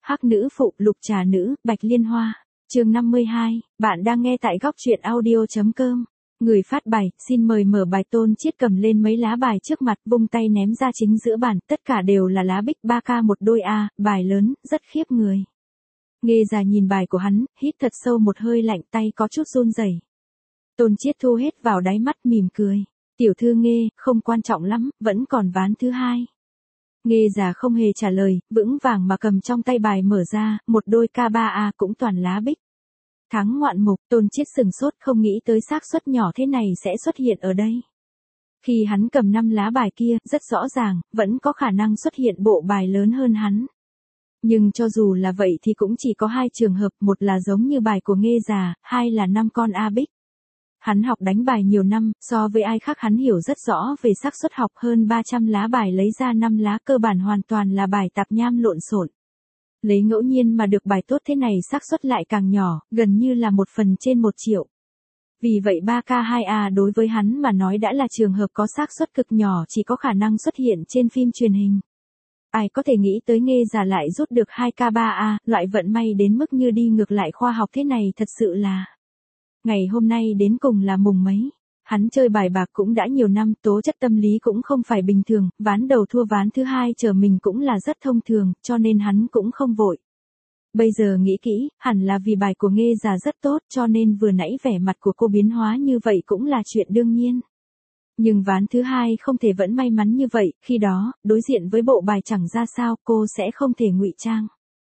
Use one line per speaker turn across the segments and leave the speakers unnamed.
Hắc nữ phụ, lục trà nữ, bạch liên hoa. Chương 52, bạn đang nghe tại góc truyện audio.com. Người phát bài, xin mời mở bài. Tôn Chiết cầm lên mấy lá bài trước mặt, vung tay ném ra chính giữa bàn, tất cả đều là lá bích 3K một đôi A, bài lớn, rất khiếp người. Nghê già nhìn bài của hắn, hít thật sâu một hơi lạnh, tay có chút run rẩy. Tôn Chiết thu hết vào đáy mắt, mỉm cười. Tiểu thư Nghê, không quan trọng lắm, vẫn còn ván thứ hai. Nghê già không hề trả lời, vững vàng mà cầm trong tay bài mở ra, một đôi K3A cũng toàn lá bích. Thắng ngoạn mục. Tôn Chiết sừng sốt, không nghĩ tới xác suất nhỏ thế này sẽ xuất hiện ở đây. Khi hắn cầm 5 lá bài kia, rất rõ ràng, vẫn có khả năng xuất hiện bộ bài lớn hơn hắn. Nhưng cho dù là vậy thì cũng chỉ có 2 trường hợp, một là giống như bài của Nghê già, 2 là 5 con A bích. Hắn học đánh bài nhiều năm, so với ai khác hắn hiểu rất rõ về xác suất học. Hơn 300 lá bài lấy ra 5 lá cơ bản hoàn toàn là bài tạp nham lộn xộn. Lấy ngẫu nhiên mà được bài tốt thế này xác suất lại càng nhỏ, gần như là 1 phần trên 1 triệu. Vì vậy 3K2A đối với hắn mà nói đã là trường hợp có xác suất cực nhỏ, chỉ có khả năng xuất hiện trên phim truyền hình. Ai có thể nghĩ tới Nghê già lại rút được 2K3A, loại vận may đến mức như đi ngược lại khoa học thế này thật sự là. Ngày hôm nay đến cùng là mùng mấy. Hắn chơi bài bạc cũng đã nhiều năm, tố chất tâm lý cũng không phải bình thường, ván đầu thua ván thứ hai chờ mình cũng là rất thông thường, cho nên hắn cũng không vội. Bây giờ nghĩ kỹ, hẳn là vì bài của Nghê già rất tốt cho nên vừa nãy vẻ mặt của cô biến hóa như vậy cũng là chuyện đương nhiên. Nhưng ván thứ hai không thể vẫn may mắn như vậy, khi đó, đối diện với bộ bài chẳng ra sao, cô sẽ không thể ngụy trang.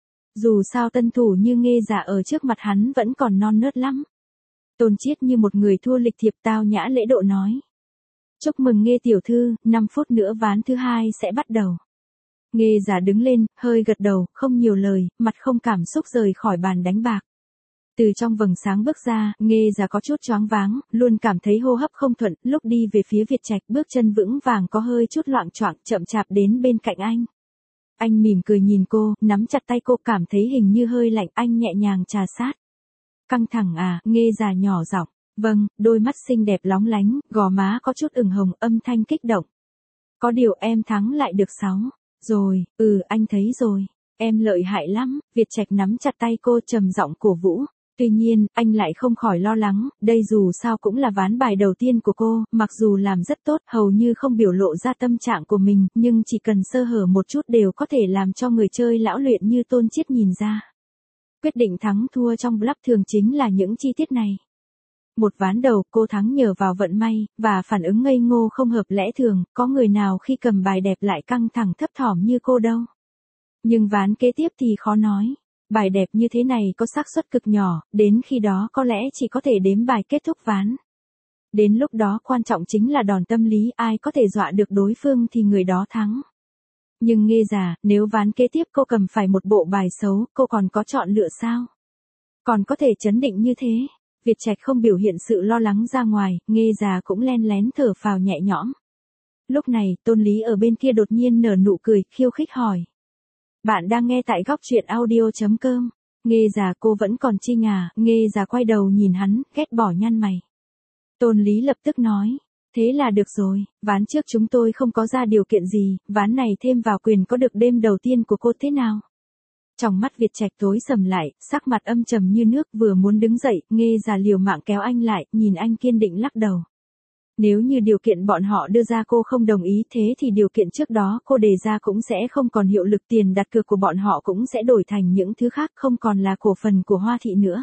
Dù sao tân thủ như Nghê già ở trước mặt hắn vẫn còn non nớt lắm. Tôn Chiết như một người thua lịch thiệp tao nhã lễ độ nói. Chúc mừng Nghê tiểu thư, 5 phút nữa ván thứ hai sẽ bắt đầu. Nghê già đứng lên, hơi gật đầu, không nhiều lời, mặt không cảm xúc rời khỏi bàn đánh bạc. Từ trong vầng sáng bước ra, Nghê già có chút choáng váng, luôn cảm thấy hô hấp không thuận, lúc đi về phía Việt Trạch bước chân vững vàng có hơi chút loạng choạng, chậm chạp đến bên cạnh anh. Anh mỉm cười nhìn cô, nắm chặt tay cô, cảm thấy hình như hơi lạnh, anh nhẹ nhàng trà sát. Căng thẳng à? Nghê già nhỏ giọng. Vâng, đôi mắt xinh đẹp lóng lánh, gò má có chút ửng hồng, âm thanh kích động. Có điều em thắng lại được 6. Rồi, anh thấy rồi. Em lợi hại lắm. Việt Trạch nắm chặt tay cô, trầm giọng cổ vũ. Tuy nhiên, anh lại không khỏi lo lắng, đây dù sao cũng là ván bài đầu tiên của cô, mặc dù làm rất tốt, hầu như không biểu lộ ra tâm trạng của mình, nhưng chỉ cần sơ hở một chút đều có thể làm cho người chơi lão luyện như Tôn Chiết nhìn ra. Quyết định thắng thua trong bluff thường chính là những chi tiết này. Một ván đầu cô thắng nhờ vào vận may, và phản ứng ngây ngô không hợp lẽ thường, có người nào khi cầm bài đẹp lại căng thẳng thấp thỏm như cô đâu. Nhưng ván kế tiếp thì khó nói. Bài đẹp như thế này có xác suất cực nhỏ, đến khi đó có lẽ chỉ có thể đếm bài kết thúc ván. Đến lúc đó quan trọng chính là đòn tâm lý, ai có thể dọa được đối phương thì người đó thắng. Nhưng Nghê già, nếu ván kế tiếp cô cầm phải một bộ bài xấu, cô còn có chọn lựa sao? Còn có thể trấn định như thế? Việt Trạch không biểu hiện sự lo lắng ra ngoài, Nghê già cũng len lén thở phào nhẹ nhõm. Lúc này, Tôn Lý ở bên kia đột nhiên nở nụ cười, khiêu khích hỏi. Bạn đang nghe tại góc truyện audio.com. Nghê già, cô vẫn còn chinh à? Nghê già quay đầu nhìn hắn, ghét bỏ nhăn mày. Tôn Lý lập tức nói. Thế là được rồi, ván trước chúng tôi không có ra điều kiện gì, ván này thêm vào quyền có được đêm đầu tiên của cô thế nào? Trong mắt Việt Trạch tối sầm lại, sắc mặt âm trầm như nước, vừa muốn đứng dậy, Nghê già liều mạng kéo anh lại, nhìn anh kiên định lắc đầu. Nếu như điều kiện bọn họ đưa ra cô không đồng ý, thế thì điều kiện trước đó cô đề ra cũng sẽ không còn hiệu lực, tiền đặt cược của bọn họ cũng sẽ đổi thành những thứ khác, không còn là cổ phần của Hoa Thị nữa.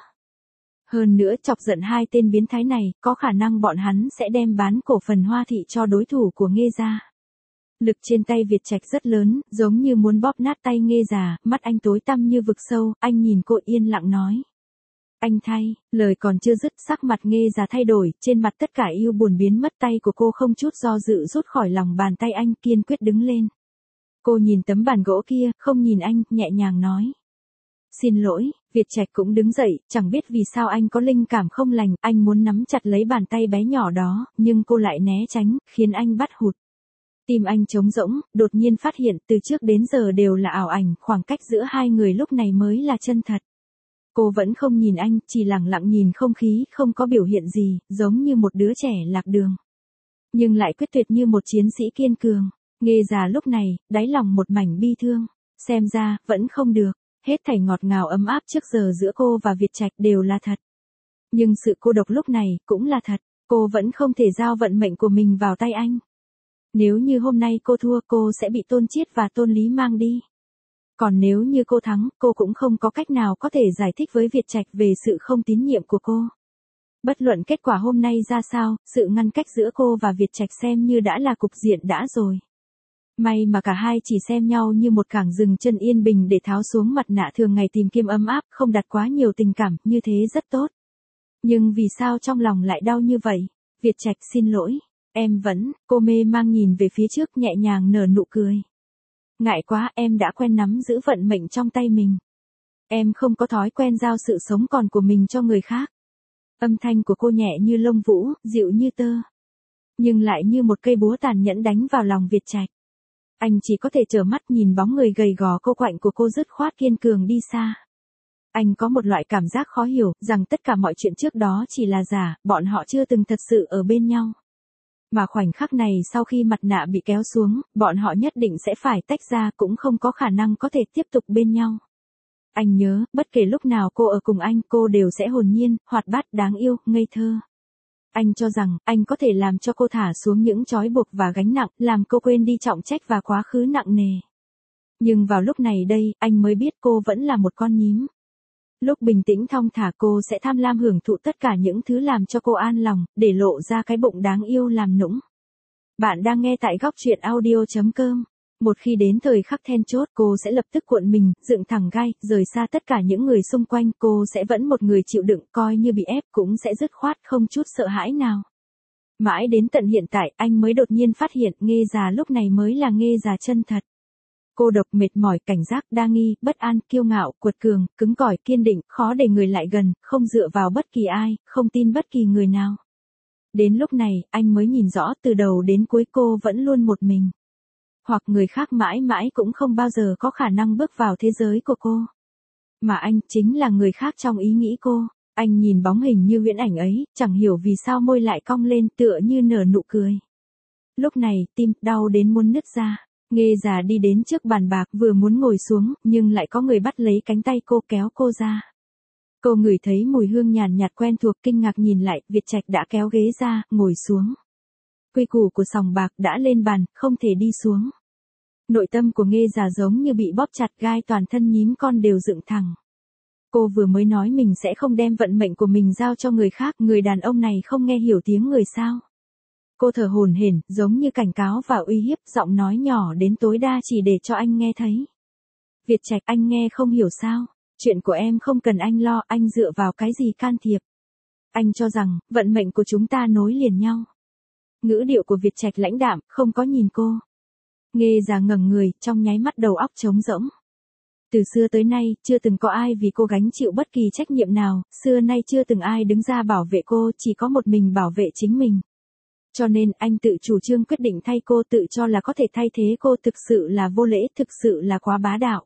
Hơn nữa chọc giận 2 tên biến thái này, có khả năng bọn hắn sẽ đem bán cổ phần Hoa Thị cho đối thủ của Nghê gia. Lực trên tay Việt Trạch rất lớn, giống như muốn bóp nát tay Nghê già, mắt anh tối tăm như vực sâu, anh nhìn cô yên lặng nói. Anh thay, lời còn chưa dứt, sắc mặt Nghê già thay đổi, trên mặt tất cả yêu buồn biến mất, tay của cô không chút do dự rút khỏi lòng bàn tay anh, kiên quyết đứng lên. Cô nhìn tấm bàn gỗ kia, không nhìn anh, nhẹ nhàng nói. Xin lỗi. Việt Trạch cũng đứng dậy, chẳng biết vì sao anh có linh cảm không lành, anh muốn nắm chặt lấy bàn tay bé nhỏ đó, nhưng cô lại né tránh, khiến anh bắt hụt. Tim anh trống rỗng, đột nhiên phát hiện từ trước đến giờ đều là ảo ảnh, khoảng cách giữa hai người lúc này mới là chân thật. Cô vẫn không nhìn anh, chỉ lặng lặng nhìn không khí, không có biểu hiện gì, giống như một đứa trẻ lạc đường. Nhưng lại quyết tuyệt như một chiến sĩ kiên cường. Nghê già lúc này, đáy lòng một mảnh bi thương. Xem ra, vẫn không được. Hết thảy ngọt ngào ấm áp trước giờ giữa cô và Việt Trạch đều là thật. Nhưng sự cô độc lúc này cũng là thật, cô vẫn không thể giao vận mệnh của mình vào tay anh. Nếu như hôm nay cô thua, cô sẽ bị Tôn Chiết và Tôn Lý mang đi. Còn nếu như cô thắng, cô cũng không có cách nào có thể giải thích với Việt Trạch về sự không tín nhiệm của cô. Bất luận kết quả hôm nay ra sao, sự ngăn cách giữa cô và Việt Trạch xem như đã là cục diện đã rồi. May mà cả hai chỉ xem nhau như một cảng dừng chân yên bình để tháo xuống mặt nạ thường ngày tìm kiếm ấm áp, không đặt quá nhiều tình cảm, như thế rất tốt. Nhưng vì sao trong lòng lại đau như vậy? Việt Trạch xin lỗi, em vẫn, cô mê mang nhìn về phía trước nhẹ nhàng nở nụ cười. Ngại quá, em đã quen nắm giữ vận mệnh trong tay mình. Em không có thói quen giao sự sống còn của mình cho người khác. Âm thanh của cô nhẹ như lông vũ, dịu như tơ. Nhưng lại như một cây búa tàn nhẫn đánh vào lòng Việt Trạch. Anh chỉ có thể trợn mắt nhìn bóng người gầy gò cô quạnh của cô dứt khoát kiên cường đi xa. Anh có một loại cảm giác khó hiểu, rằng tất cả mọi chuyện trước đó chỉ là giả, bọn họ chưa từng thật sự ở bên nhau. Mà khoảnh khắc này sau khi mặt nạ bị kéo xuống, bọn họ nhất định sẽ phải tách ra, cũng không có khả năng có thể tiếp tục bên nhau. Anh nhớ, bất kể lúc nào cô ở cùng anh, cô đều sẽ hồn nhiên, hoạt bát, đáng yêu, ngây thơ. Anh cho rằng, anh có thể làm cho cô thả xuống những trói buộc và gánh nặng, làm cô quên đi trọng trách và quá khứ nặng nề. Nhưng vào lúc này đây, anh mới biết cô vẫn là một con nhím. Lúc bình tĩnh thong thả cô sẽ tham lam hưởng thụ tất cả những thứ làm cho cô an lòng, để lộ ra cái bụng đáng yêu làm nũng. Bạn đang nghe tại góc truyện audio.com. Một khi đến thời khắc then chốt, cô sẽ lập tức cuộn mình, dựng thẳng gai, rời xa tất cả những người xung quanh, cô sẽ vẫn một người chịu đựng, coi như bị ép cũng sẽ dứt khoát không chút sợ hãi nào. Mãi đến tận hiện tại, anh mới đột nhiên phát hiện, Nghê già lúc này mới là Nghê già chân thật. Cô độc, mệt mỏi, cảnh giác, đa nghi, bất an, kiêu ngạo, cuột cường, cứng cỏi, kiên định, khó để người lại gần, không dựa vào bất kỳ ai, không tin bất kỳ người nào. Đến lúc này, anh mới nhìn rõ từ đầu đến cuối cô vẫn luôn một mình. Hoặc người khác mãi mãi cũng không bao giờ có khả năng bước vào thế giới của cô. Mà anh chính là người khác trong ý nghĩ cô. Anh nhìn bóng hình như huyễn ảnh ấy, chẳng hiểu vì sao môi lại cong lên tựa như nở nụ cười. Lúc này, tim đau đến muốn nứt ra. Nghê già đi đến trước bàn bạc vừa muốn ngồi xuống, nhưng lại có người bắt lấy cánh tay cô kéo cô ra. Cô ngửi thấy mùi hương nhàn nhạt quen thuộc, kinh ngạc nhìn lại, Việt Trạch đã kéo ghế ra, ngồi xuống. Quy củ của sòng bạc đã lên bàn, không thể đi xuống. Nội tâm của Nghê già giống như bị bóp chặt, gai toàn thân nhím con đều dựng thẳng. Cô vừa mới nói mình sẽ không đem vận mệnh của mình giao cho người khác, người đàn ông này không nghe hiểu tiếng người sao? Cô thở hổn hển, giống như cảnh cáo và uy hiếp, giọng nói nhỏ đến tối đa chỉ để cho anh nghe thấy. Việt Trạch, anh nghe không hiểu sao? Chuyện của em không cần anh lo, anh dựa vào cái gì can thiệp? Anh cho rằng, vận mệnh của chúng ta nối liền nhau. Ngữ điệu của Việt Trạch lãnh đạm, không có nhìn cô. Nghê già ngẩng người, trong nháy mắt đầu óc trống rỗng. Từ xưa tới nay, chưa từng có ai vì cô gánh chịu bất kỳ trách nhiệm nào, xưa nay chưa từng ai đứng ra bảo vệ cô, chỉ có một mình bảo vệ chính mình. Cho nên, anh tự chủ trương quyết định thay cô, tự cho là có thể thay thế cô, thực sự là vô lễ, thực sự là quá bá đạo.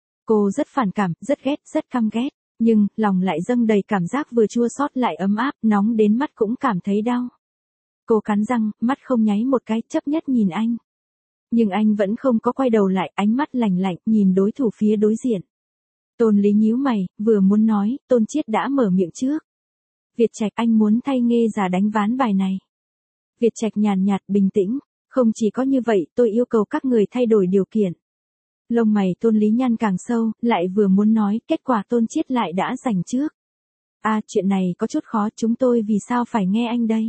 Cô rất phản cảm, rất ghét, rất căm ghét, nhưng, lòng lại dâng đầy cảm giác vừa chua xót lại ấm áp, nóng đến mắt cũng cảm thấy đau. Cô cắn răng, mắt không nháy một cái, chấp nhất nhìn anh. Nhưng anh vẫn không có quay đầu lại, ánh mắt lạnh lạnh, nhìn đối thủ phía đối diện. Tôn Lý nhíu mày, vừa muốn nói, Tôn Chiết đã mở miệng trước. Việt Trạch, anh muốn thay Nghê già đánh ván bài này. Việt Trạch nhàn nhạt, bình tĩnh, không chỉ có như vậy, tôi yêu cầu các người thay đổi điều kiện. Lông mày Tôn Lý nhăn càng sâu, lại vừa muốn nói, kết quả Tôn Chiết lại đã giành trước. Chuyện này có chút khó, chúng tôi vì sao phải nghe anh đây?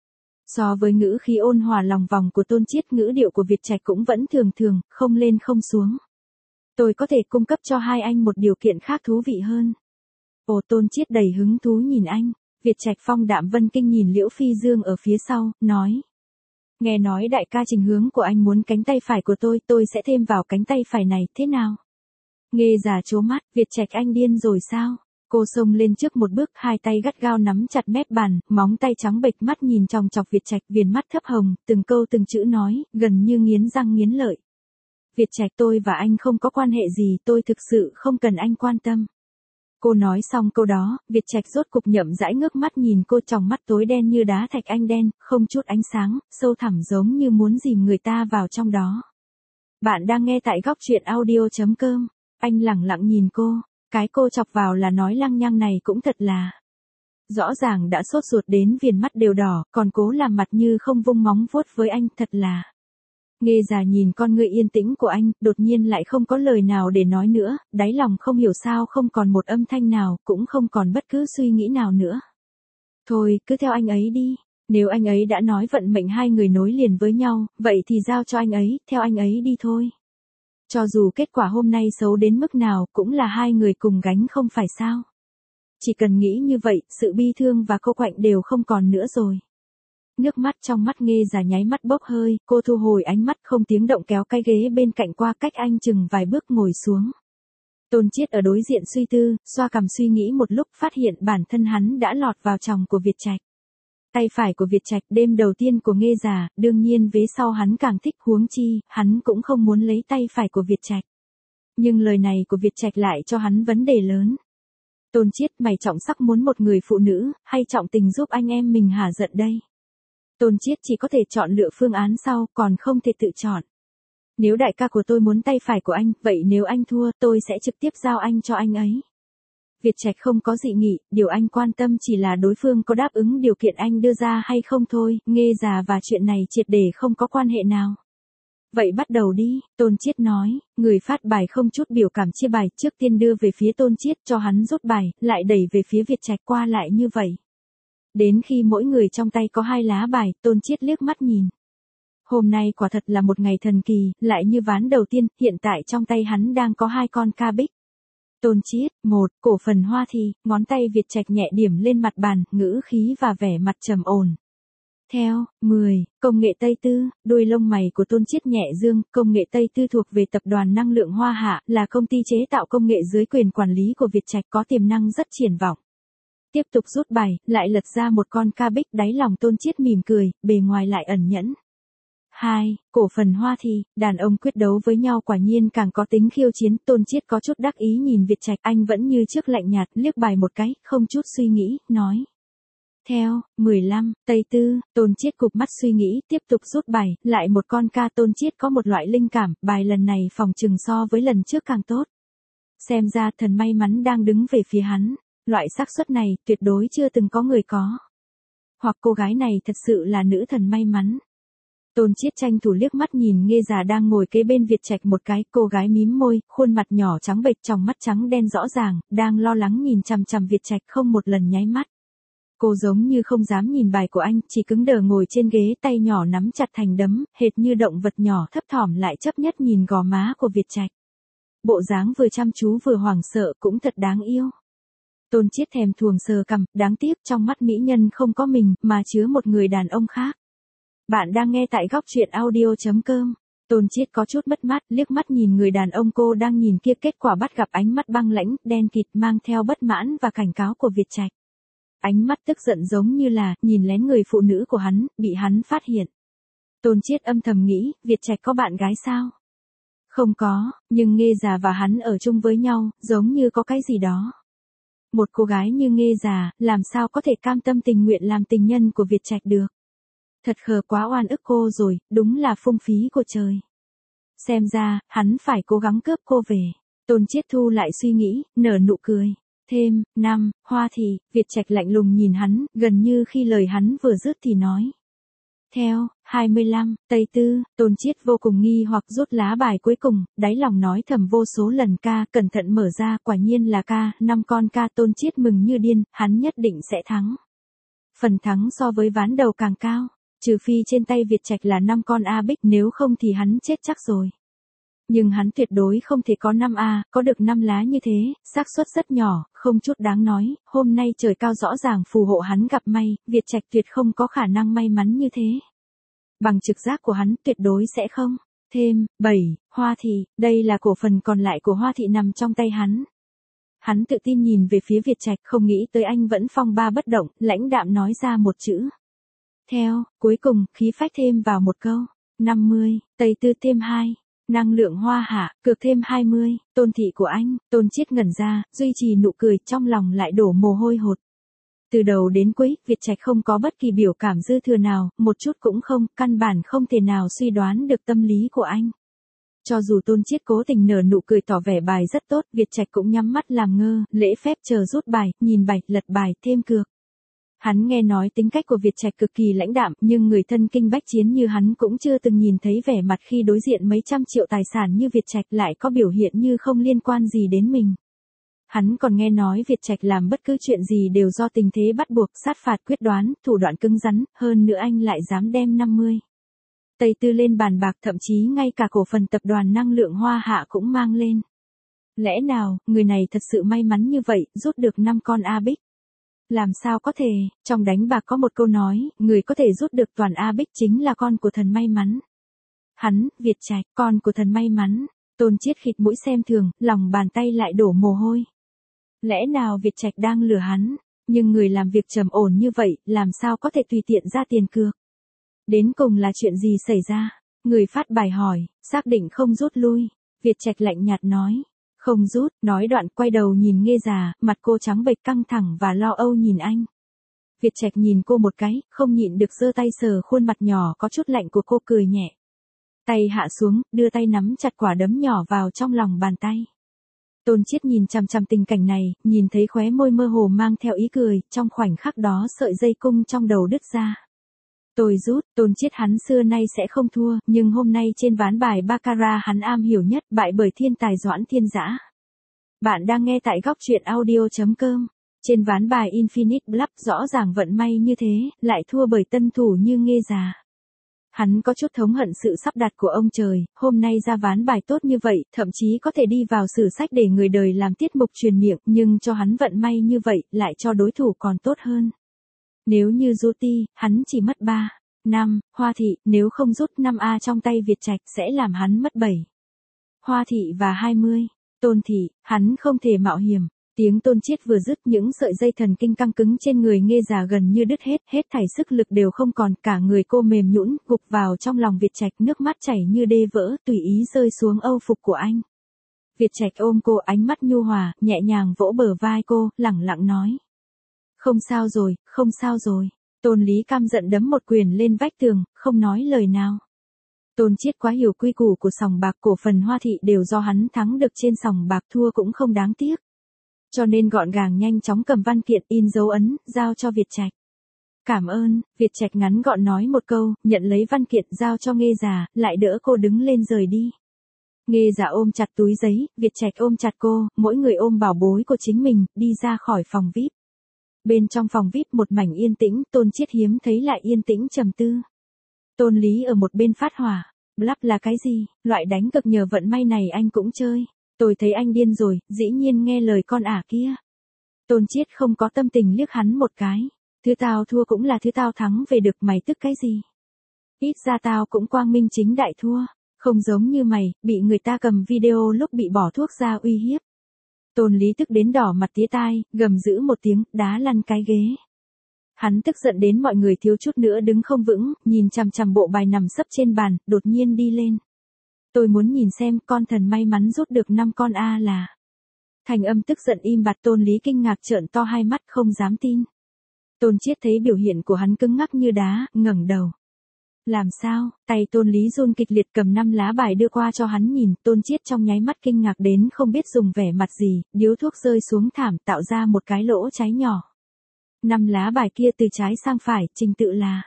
So với ngữ khí ôn hòa lòng vòng của Tôn Chiết, ngữ điệu của Việt Trạch cũng vẫn thường thường, không lên không xuống. Tôi có thể cung cấp cho hai anh một điều kiện khác thú vị hơn. Ồ, Tôn Chiết đầy hứng thú nhìn anh. Việt Trạch phong đạm vân kinh nhìn Liễu Phi Dương ở phía sau, nói. Nghe nói đại ca Trình Hướng của anh muốn cánh tay phải của tôi sẽ thêm vào cánh tay phải này, thế nào? Nghê già trố mắt, Việt Trạch, anh điên rồi sao? Cô xông lên trước một bước, hai tay gắt gao nắm chặt mép bàn, móng tay trắng bệch, mắt nhìn chòng chọc Việt Trạch, viền mắt thấp hồng, từng câu từng chữ nói, gần như nghiến răng nghiến lợi. Việt Trạch, tôi và anh không có quan hệ gì, tôi thực sự không cần anh quan tâm. Cô nói xong câu đó, Việt Trạch rốt cục nhậm rãi ngước mắt nhìn cô, tròng mắt tối đen như đá thạch anh đen, không chút ánh sáng, sâu thẳm giống như muốn dìm người ta vào trong đó. Bạn đang nghe tại góc truyện audio.com. Anh lẳng lặng nhìn cô, cái cô chọc vào là nói lăng nhăng này cũng thật là. Rõ ràng đã sốt ruột đến viền mắt đều đỏ, còn cố làm mặt như không vung móng vuốt với anh, thật là. Nghe già nhìn con người yên tĩnh của anh, đột nhiên lại không có lời nào để nói nữa, đáy lòng không hiểu sao không còn một âm thanh nào, cũng không còn bất cứ suy nghĩ nào nữa. Thôi, cứ theo anh ấy đi. Nếu anh ấy đã nói vận mệnh hai người nối liền với nhau, vậy thì giao cho anh ấy, theo anh ấy đi thôi. Cho dù kết quả hôm nay xấu đến mức nào, cũng là hai người cùng gánh không phải sao. Chỉ cần nghĩ như vậy, sự bi thương và cô quạnh đều không còn nữa rồi. Nước mắt trong mắt Nghe già nháy mắt bốc hơi, cô thu hồi ánh mắt không tiếng động kéo cái ghế bên cạnh qua cách anh chừng vài bước ngồi xuống. Tôn Chiết ở đối diện suy tư, xoa cằm suy nghĩ một lúc phát hiện bản thân hắn đã lọt vào chòng của Việt Trạch. Tay phải của Việt Trạch đêm đầu tiên của Nghe già, đương nhiên vế sau hắn càng thích, huống chi, hắn cũng không muốn lấy tay phải của Việt Trạch. Nhưng lời này của Việt Trạch lại cho hắn vấn đề lớn. Tôn Chiết, mày trọng sắc muốn một người phụ nữ, hay trọng tình giúp anh em mình hả giận đây? Tôn Chiết chỉ có thể chọn lựa phương án sau, còn không thể tự chọn. Nếu đại ca của tôi muốn tay phải của anh, vậy nếu anh thua, tôi sẽ trực tiếp giao anh cho anh ấy. Việt Trạch không có dị nghị, điều anh quan tâm chỉ là đối phương có đáp ứng điều kiện anh đưa ra hay không thôi, Nghe già và chuyện này triệt để không có quan hệ nào. Vậy bắt đầu đi, Tôn Chiết nói, người phát bài không chút biểu cảm chia bài, trước tiên đưa về phía Tôn Chiết cho hắn rút bài, lại đẩy về phía Việt Trạch qua lại như vậy. Đến khi mỗi người trong tay có 2 lá bài, Tôn Chiết liếc mắt nhìn. Hôm nay quả thật là một ngày thần kỳ, lại như ván đầu tiên, hiện tại trong tay hắn đang có 2 con ca bích. Tôn Chiết, 1, cổ phần Hoa Thị, ngón tay Việt Trạch nhẹ điểm lên mặt bàn, ngữ khí và vẻ mặt trầm ổn. Theo, 10, công nghệ Tây Tư, đuôi lông mày của Tôn Chiết nhẹ dương, công nghệ Tây Tư thuộc về tập đoàn năng lượng Hoa Hạ, là công ty chế tạo công nghệ dưới quyền quản lý của Việt Trạch có tiềm năng rất triển vọng. Tiếp tục rút bài, lại lật ra một con ca bích, đáy lòng Tôn Chiết mỉm cười, bề ngoài lại ẩn nhẫn. 2, cổ phần Hoa Thị, đàn ông quyết đấu với nhau quả nhiên càng có tính khiêu chiến, Tôn Chiết có chút đắc ý nhìn Việt Trạch, anh vẫn như trước lạnh nhạt, liếc bài một cái, không chút suy nghĩ, nói. Theo, 15, Tây Tư, Tôn Chiết cụp mắt suy nghĩ, tiếp tục rút bài, lại một con ca. Tôn Chiết có một loại linh cảm, bài lần này phòng chừng so với lần trước càng tốt. Xem ra thần may mắn đang đứng về phía hắn, loại xác suất này tuyệt đối chưa từng có người có. Hoặc cô gái này thật sự là nữ thần may mắn. Tôn Chiết tranh thủ liếc mắt nhìn Nghe già đang ngồi kế bên Việt Trạch một cái, cô gái mím môi, khuôn mặt nhỏ trắng bệch, tròng mắt trắng đen rõ ràng, đang lo lắng nhìn chằm chằm Việt Trạch không một lần nháy mắt. Cô giống như không dám nhìn bài của anh, chỉ cứng đờ ngồi trên ghế, tay nhỏ nắm chặt thành đấm, hệt như động vật nhỏ thấp thỏm lại chấp nhất nhìn gò má của Việt Trạch. Bộ dáng vừa chăm chú vừa hoảng sợ, cũng thật đáng yêu. Tôn Chiết thèm thuồng sờ cằm, đáng tiếc trong mắt mỹ nhân không có mình, mà chứa một người đàn ông khác. Bạn đang nghe tại góc truyện audio.com. Tôn Chiết có chút mất mát, liếc mắt nhìn người đàn ông cô đang nhìn kia, kết quả bắt gặp ánh mắt băng lãnh, đen kịt mang theo bất mãn và cảnh cáo của Việt Trạch. Ánh mắt tức giận giống như là, nhìn lén người phụ nữ của hắn, bị hắn phát hiện. Tôn Chiết âm thầm nghĩ, Việt Trạch có bạn gái sao? Không có, nhưng Nghe già và hắn ở chung với nhau, giống như có cái gì đó. Một cô gái như Nghe già, làm sao có thể cam tâm tình nguyện làm tình nhân của Việt Trạch được? Thật khờ quá, oan ức cô rồi, đúng là phung phí của trời. Xem ra, hắn phải cố gắng cướp cô về. Tôn Chiết thu lại suy nghĩ, nở nụ cười. Thêm, 5, Hoa Thị, Việt Trạch lạnh lùng nhìn hắn, gần như khi lời hắn vừa dứt thì nói. Theo, 25, Tây Tư, Tôn Chiết vô cùng nghi hoặc rút lá bài cuối cùng, đáy lòng nói thầm vô số lần ca, cẩn thận mở ra, quả nhiên là ca, 5 con ca. Tôn Chiết mừng như điên, hắn nhất định sẽ thắng. Phần thắng so với ván đầu càng cao, trừ phi trên tay Việt Trạch là 5 con A bích, nếu không thì hắn chết chắc rồi. Nhưng hắn tuyệt đối không thể có 5A, có được 5 lá như thế, xác suất rất nhỏ, không chút đáng nói, hôm nay trời cao rõ ràng phù hộ hắn gặp may, Việt Trạch tuyệt không có khả năng may mắn như thế. Bằng trực giác của hắn tuyệt đối sẽ không. Thêm, 7, Hoa Thị, đây là cổ phần còn lại của Hoa Thị nằm trong tay hắn. Hắn tự tin nhìn về phía Việt Trạch, không nghĩ tới anh vẫn phong ba bất động, lãnh đạm nói ra một chữ. Theo, cuối cùng, khí phách thêm vào một câu. 50, Tây Tư thêm 2. Năng lượng Hoa Hạ, cược thêm 20, Tôn Thị của anh. Tôn Chiết ngẩn ra, duy trì nụ cười, trong lòng lại đổ mồ hôi hột. Từ đầu đến cuối, Việt Trạch không có bất kỳ biểu cảm dư thừa nào, một chút cũng không, căn bản không thể nào suy đoán được tâm lý của anh. Cho dù Tôn Chiết cố tình nở nụ cười tỏ vẻ bài rất tốt, Việt Trạch cũng nhắm mắt làm ngơ, lễ phép chờ rút bài, nhìn bài, lật bài, thêm cược. Hắn nghe nói tính cách của Việt Trạch cực kỳ lãnh đạm, nhưng người thân kinh bách chiến như hắn cũng chưa từng nhìn thấy vẻ mặt khi đối diện mấy trăm triệu tài sản như Việt Trạch lại có biểu hiện như không liên quan gì đến mình. Hắn còn nghe nói Việt Trạch làm bất cứ chuyện gì đều do tình thế bắt buộc, sát phạt quyết đoán, thủ đoạn cứng rắn, hơn nữa anh lại dám đem 50 Tây Tư lên bàn bạc, thậm chí ngay cả cổ phần tập đoàn năng lượng Hoa Hạ cũng mang lên. Lẽ nào, người này thật sự may mắn như vậy, rút được 5 con A Bích? Làm sao có thể, trong đánh bạc có một câu nói, người có thể rút được toàn A Bích chính là con của thần may mắn. Hắn, Việt Trạch, con của thần may mắn. Tôn Chiết khịt mũi xem thường, lòng bàn tay lại đổ mồ hôi. Lẽ nào Việt Trạch đang lừa hắn, nhưng người làm việc trầm ổn như vậy, làm sao có thể tùy tiện ra tiền cược? Đến cùng là chuyện gì xảy ra? Người phát bài hỏi, xác định không rút lui. Việt Trạch lạnh nhạt nói, không rút, nói đoạn quay đầu nhìn Nghê già, mặt cô trắng bệch căng thẳng và lo âu nhìn anh. Việt Trạch nhìn cô một cái, không nhịn được giơ tay sờ khuôn mặt nhỏ có chút lạnh của cô, cười nhẹ. Tay hạ xuống, đưa tay nắm chặt quả đấm nhỏ vào trong lòng bàn tay. Tôn Chiết nhìn chằm chằm tình cảnh này, nhìn thấy khóe môi mơ hồ mang theo ý cười, trong khoảnh khắc đó sợi dây cung trong đầu đứt ra. Tôi rút, Tôn Chiết hắn xưa nay sẽ không thua, nhưng hôm nay trên ván bài baccarat hắn am hiểu nhất, bại bởi thiên tài Doãn Thiên Dã. Bạn đang nghe tại góc truyện audio.com. Trên ván bài Infinite Bluff rõ ràng vận may như thế, lại thua bởi tân thủ như Nghê già. Hắn có chút thống hận sự sắp đặt của ông trời, hôm nay ra ván bài tốt như vậy, thậm chí có thể đi vào sử sách để người đời làm tiết mục truyền miệng, nhưng cho hắn vận may như vậy, lại cho đối thủ còn tốt hơn. Nếu như rút ti, hắn chỉ mất 3, 5, Hoa Thị, nếu không rút 5A trong tay Việt Trạch sẽ làm hắn mất 7, Hoa Thị và 20, Tôn Thị, hắn không thể mạo hiểm. Tiếng Tôn Chiết vừa dứt, những sợi dây thần kinh căng cứng trên người Nghê già gần như đứt hết thảy sức lực đều không còn, cả người cô mềm nhũn, gục vào trong lòng Việt Trạch, nước mắt chảy như đê vỡ, tùy ý rơi xuống âu phục của anh. Việt Trạch ôm cô, ánh mắt nhu hòa, nhẹ nhàng vỗ bờ vai cô, lẳng lặng nói. Không sao rồi, không sao rồi. Tôn Lý căm giận đấm một quyền lên vách tường, không nói lời nào. Tôn Chiết quá hiểu quy củ của sòng bạc, cổ phần Hoa Thị đều do hắn thắng được trên sòng bạc, thua cũng không đáng tiếc. Cho nên gọn gàng nhanh chóng cầm văn kiện, in dấu ấn, giao cho Việt Trạch. Cảm ơn, Việt Trạch ngắn gọn nói một câu, nhận lấy văn kiện giao cho Nghê già, lại đỡ cô đứng lên rời đi. Nghê già ôm chặt túi giấy, Việt Trạch ôm chặt cô, mỗi người ôm bảo bối của chính mình, đi ra khỏi phòng VIP. Bên trong phòng VIP một mảnh yên tĩnh, Tôn Chiết hiếm thấy lại yên tĩnh trầm tư. Tôn Lý ở một bên phát hỏa. Bluff là cái gì? Loại đánh cực nhờ vận may này anh cũng chơi. Tôi thấy anh điên rồi, dĩ nhiên nghe lời con ả kia. Tôn Chiết không có tâm tình liếc hắn một cái. Thứ tao thua cũng là thứ tao thắng về được, mày tức cái gì? Ít ra tao cũng quang minh chính đại thua. Không giống như mày, bị người ta cầm video lúc bị bỏ thuốc ra uy hiếp. Tôn Lý tức đến đỏ mặt tía tai, gầm dữ một tiếng, đá lăn cái ghế. Hắn tức giận đến mọi người thiếu chút nữa đứng không vững, nhìn chằm chằm bộ bài nằm sấp trên bàn, đột nhiên đi lên. Tôi muốn nhìn xem con thần may mắn rút được 5 con A là. Thành âm tức giận im bặt, Tôn Lý kinh ngạc trợn to hai mắt không dám tin. Tôn Chiết thấy biểu hiện của hắn cứng ngắc như đá, ngẩng đầu. Làm sao? Tay Tôn Lý run kịch liệt cầm 5 lá bài đưa qua cho hắn nhìn, Tôn Chiết trong nháy mắt kinh ngạc đến không biết dùng vẻ mặt gì, điếu thuốc rơi xuống thảm tạo ra một cái lỗ cháy nhỏ. 5 lá bài kia từ trái sang phải, trình tự là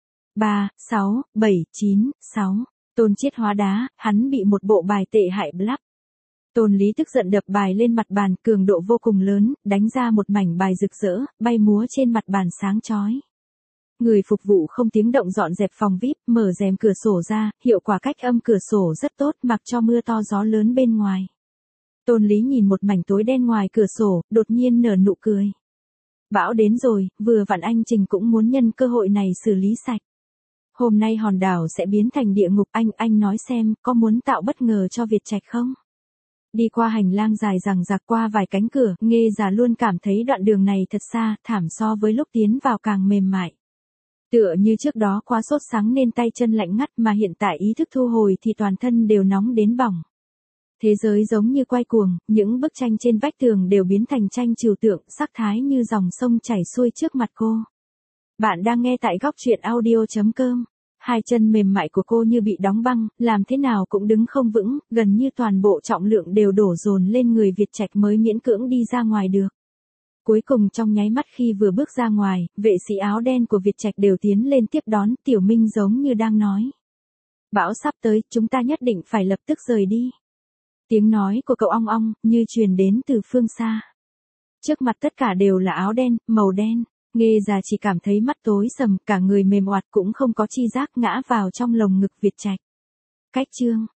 3, 6, 7, 9, 6. Tôn Chiết hóa đá, hắn bị một bộ bài tệ hại bluff. Tôn Lý tức giận đập bài lên mặt bàn, cường độ vô cùng lớn, đánh ra một mảnh bài rực rỡ, bay múa trên mặt bàn sáng chói. Người phục vụ không tiếng động dọn dẹp phòng VIP, mở rèm cửa sổ ra, hiệu quả cách âm cửa sổ rất tốt, mặc cho mưa to gió lớn bên ngoài. Tôn Lý nhìn một mảnh tối đen ngoài cửa sổ, đột nhiên nở nụ cười. Bão đến rồi, vừa vặn anh Trình cũng muốn nhân cơ hội này xử lý sạch. Hôm nay hòn đảo sẽ biến thành địa ngục, anh nói xem, có muốn tạo bất ngờ cho Việt Trạch không? Đi qua hành lang dài dằng dặc, qua vài cánh cửa, Nghê già luôn cảm thấy đoạn đường này thật xa, thảm so với lúc tiến vào càng mềm mại. Tựa như trước đó quá sốt sắng nên tay chân lạnh ngắt, mà hiện tại ý thức thu hồi thì toàn thân đều nóng đến bỏng. Thế giới giống như quay cuồng, những bức tranh trên vách tường đều biến thành tranh trừu tượng, sắc thái như dòng sông chảy xuôi trước mặt cô. Bạn đang nghe tại góc truyện audio.com. Hai chân mềm mại của cô như bị đóng băng, làm thế nào cũng đứng không vững, gần như toàn bộ trọng lượng đều đổ dồn lên người Việt Trạch mới miễn cưỡng đi ra ngoài được. Cuối cùng trong nháy mắt khi vừa bước ra ngoài, vệ sĩ áo đen của Việt Trạch đều tiến lên tiếp đón, Tiểu Minh giống như đang nói. Bão sắp tới, chúng ta nhất định phải lập tức rời đi. Tiếng nói của cậu ong ong, như truyền đến từ phương xa. Trước mặt tất cả đều là áo đen, màu đen. Nghe già chỉ cảm thấy mắt tối sầm, cả người mềm oặt cũng không có chi giác ngã vào trong lồng ngực Việt Trạch. Cách chương